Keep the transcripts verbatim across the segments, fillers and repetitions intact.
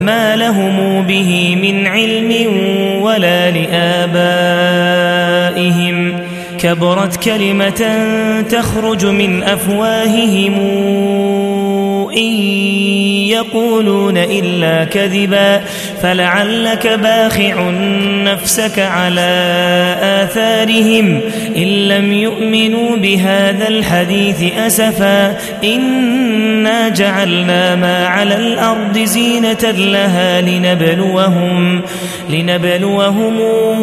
ما لهم به من علم ولا لآبائهم كبرت كلمة تخرج من أفواههم إن يقولون إلا كذبا فلعلك باخع نفسك على آثارهم إن لم يؤمنوا بهذا الحديث أسفا إنا جعلنا ما على الأرض زينة لها لنبلوهم, لنبلوهم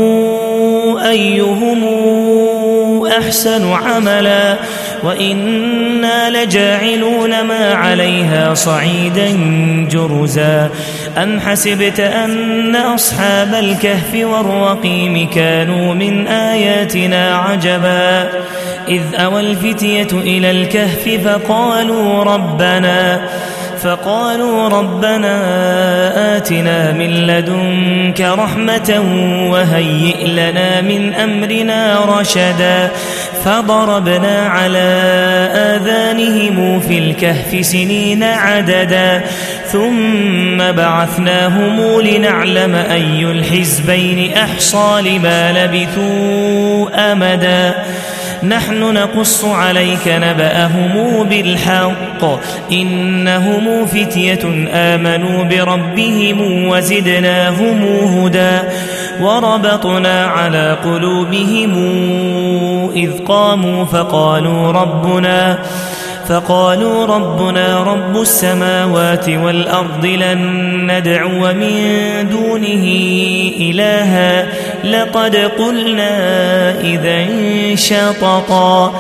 أيهم أحسن عملا وإنا لجاعلون ما عليها صعيدا جرزا أم حسبت أن أصحاب الكهف والرقيم كانوا من آياتنا عجبا إذ أوى الفتية إلى الكهف فقالوا ربنا فقالوا ربنا آتنا من لدنك رحمة وهيئ لنا من أمرنا رشدا فضربنا على آذانهم في الكهف سنين عددا ثم بعثناهم لنعلم أي الحزبين أحصى لما لبثوا أمدا نحن نقص عليك نبأهم بالحق إنهم فتية آمنوا بربهم وزدناهم هدى وربطنا على قلوبهم إذ قاموا فقالوا ربنا فقالوا ربنا رب السماوات والأرض لن ندعو من دونه إلها لقد قلنا إذا شططا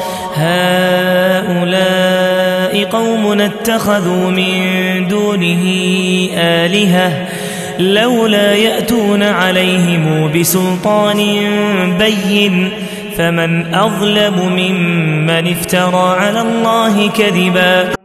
هؤلاء قوم اتخذوا من دونه آلهة لولا يأتون عليهم بسلطان بين فمن أظلم ممن افترى على الله كذبا